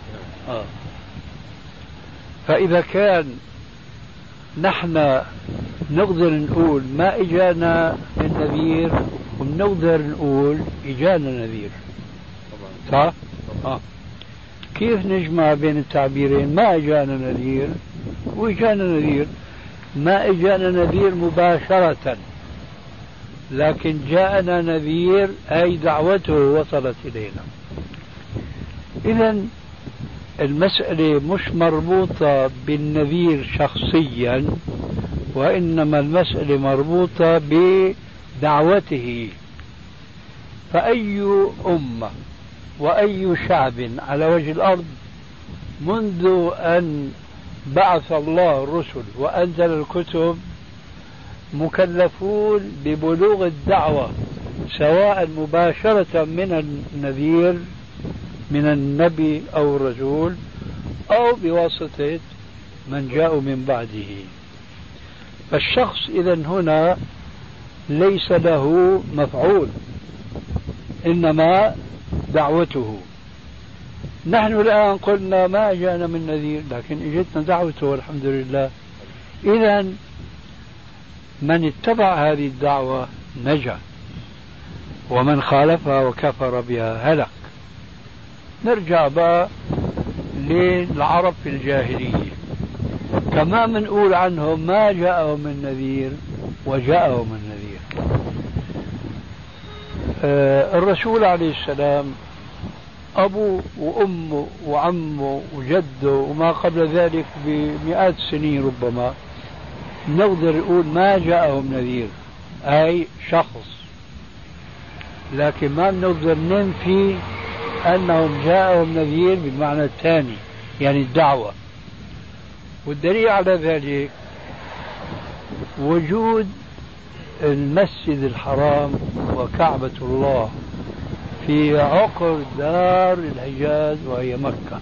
فإذا كان نحن نقدر نقول ما إجانا من نذير ونقدر نقول إجانا نذير، صح؟ كيف نجمع بين التعبيرين؟ ما إجانا نذير وإجانا نذير. ما إجانا نذير مباشرة، لكن جاءنا نذير أي دعوته وصلت إلينا. إذن المسألة مش مربوطة بالنذير شخصيا، وإنما المسألة مربوطة بدعوته. فأي أمة وأي شعب على وجه الأرض منذ أن بعث الله الرسل وأنزل الكتب مكلفون ببلوغ الدعوة، سواء مباشرة من النذير من النبي أو الرسول أو بواسطة من جاء من بعده. فالشخص إذن هنا ليس له مفعول، إنما دعوته. نحن الآن قلنا ما جاءنا من نذير، لكن اجتنا دعوته والحمد لله. إذن من اتبع هذه الدعوة نجا، ومن خالفها وكفر بها هلك. نرجع بقى للعرب في الجاهلية، كما منقول عنهم ما جاءهم من نذير وجاءهم من نذير. الرسول عليه السلام أبوه وأمه وعمه وجده وما قبل ذلك بمئات السنين ربما نقدر نقول ما جاءهم نذير، أي شخص، لكن ما نقدر ننفي أنهم جاءهم نذير بالمعنى الثاني، يعني الدعوة. والدليل على ذلك وجود المسجد الحرام وكعبة الله في عقر دار الحجاز وهي مكة،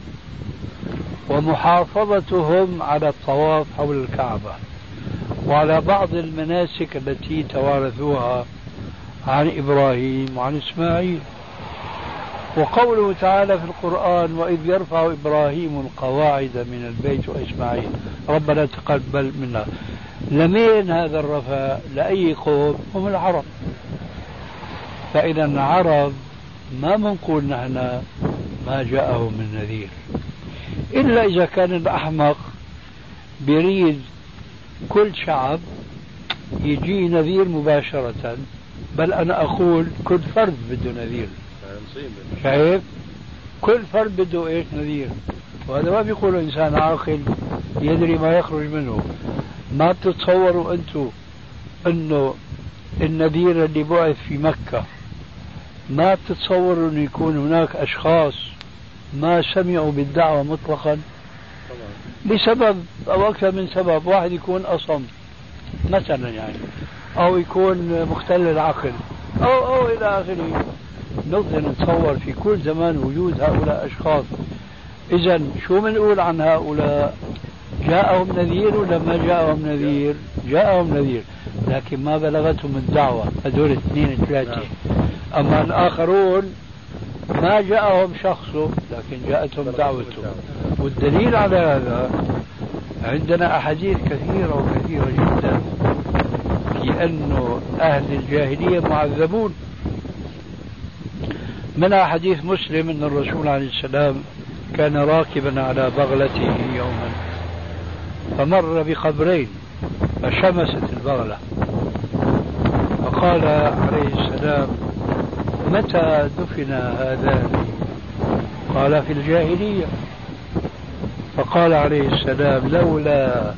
ومحافظتهم على الطواف حول الكعبة وعلى بعض المناسك التي توارثوها عن إبراهيم وعن إسماعيل. وقوله تعالى في القرآن وإذ يرفع إبراهيم القواعد من البيت وإسماعيل ربنا تقبل منا. لمين هذا الرفع؟ لأي قوم؟ هم العرب. فإذا العرب ما منقول نحن ما جاءهم من نذير، إلا إذا كان الأحمق بيريد كل شعب يجي نذير مباشرة، بل أنا أقول كل فرد بده نذير. شايف؟ كل فرد بده إيش؟ نذير. وهذا ما بيقول إنسان عاقل يدري ما يخرج منه. ما بتتصوروا أنتم أنه النذير اللي بعث في مكة ما بتتصوروا أنه يكون هناك أشخاص ما سمعوا بالدعوة مطلقا لسبب أو أكثر من سبب. واحد يكون أصم مثلا يعني، أو يكون مختل العقل أو إلى آخره. نقدر نتصور في كل زمان وجود هؤلاء أشخاص. إذا شو منقول عن هؤلاء؟ جاءهم نذير ولا ما جاءهم نذير؟ جاءهم نذير، لكن ما بلغتهم الدعوة. هذول 2 3. أما الآخرون ما جاءهم شخصه لكن جاءتهم دعوته. والدليل على هذا عندنا أحاديث كثيرة وكثيرة جدا في أنه أهل الجاهلية معذبون. منها حديث مسلم أن الرسول عليه السلام كان راكبا على بغلته يوما فمر بقبرين فشمست البغلة، فقال عليه السلام متى دفن هذان؟ قال في الجاهلية. فقال عليه السلام لولا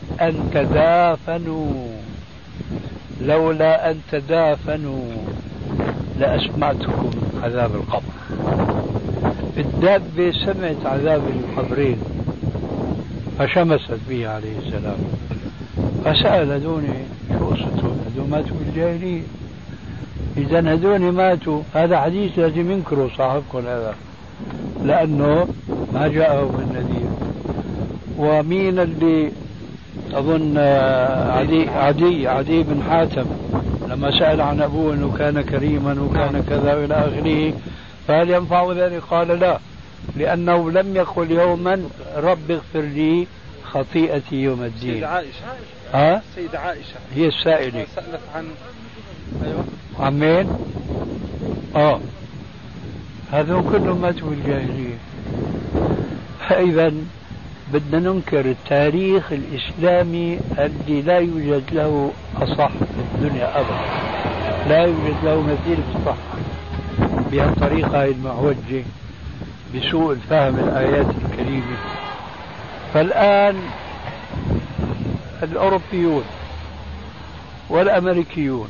أن تدافنوا لأسمعتكم عذاب القبر. الدابة سمعت عذاب القبرين فشمست به عليه السلام، فسأل هذوني شو قصتهم؟ هذول ماتوا بالجاهلية. إذا هذول ماتوا، هذا حديث لازم ينكروا صاحبكم هذا، لأنه ما جاءه من نذير. ومين اللي أظن عدي بن حاتم لما سأل عن أبوه أنه كان كريما وكان كذا إلى آخره، فهل ينفع ذلك؟ قال لا، لأنه لم يقل يوما رب اغفر لي خطيئتي يوم الدين. سيدة عائشة. سيدة عائشة هي السائلة سألت عن أيوة عن مين؟ هذول كلهم ماتوا بالجاهلية. فإذا بدنا ننكر التاريخ الإسلامي الذي لا يوجد له أصح في الدنيا أبدا، لا يوجد له مثيل في الصح بهالطريقة المعوجة بسوء الفهم الآيات الكريمة. فالآن الأوروبيون والأمريكيون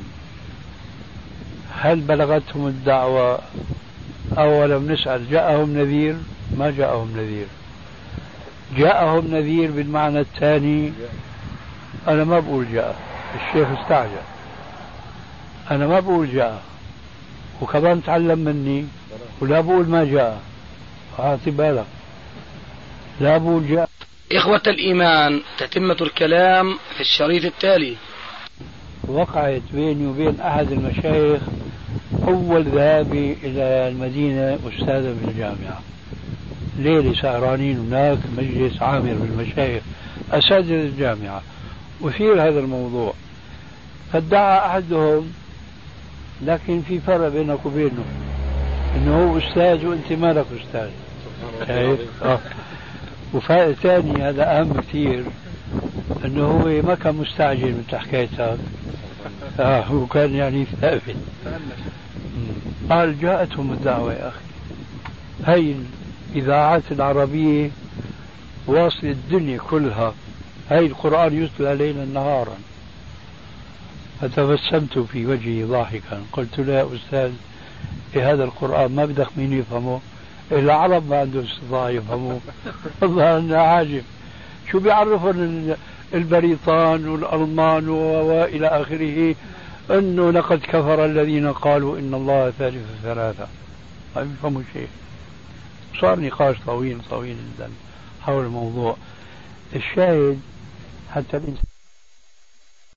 هل بلغتهم الدعوة؟ أولا نسأل جاءهم نذير؟ ما جاءهم نذير. جاءهم نذير بالمعنى الثاني؟ أنا ما بقول جاء، الشيخ استعجل، أنا ما بقول جاء، وكمان تعلم مني ولا بقول ما جاء. أعطي بالك، لا بقول جاء. إخوة الإيمان، تتمة الكلام في الشريط التالي. وقعت بيني وبين أحد المشايخ أول ذهابي إلى المدينة أستاذا في الجامعة، ليلة سهرانين هناك مجلس عامر بالمشايخ أساتذة الجامعة، وثير هذا الموضوع. فادعى أحدهم لكن في فرق بينك وبينه، انه هو استاذ وانت مالك استاذ. وفائدة ثانية هذا اهم كثير، انه هو ما كان مستعجل مثل حكايتك، هو كان يعني ثابت. قال جاءتهم الدعوة يا اخي، هاي الاذاعات العربية واصل الدنيا كلها، هاي القرآن يتلى ليلا نهارا. فتبسمت في وجهي ضاحكا، قلت له يا أستاذ هذا القرآن ما بدك مين يفهمه؟ العرب ما عندهم استطاعة يفهموه. والله أنا عاجب، شو بيعرفون البريطان والألمان وإلى آخره أنه لقد كفر الذين قالوا إن الله ثالث ثلاثة، ما يفهموا شيء. صار نقاش طويل جدا حول الموضوع. الشاهد حتى الإنسان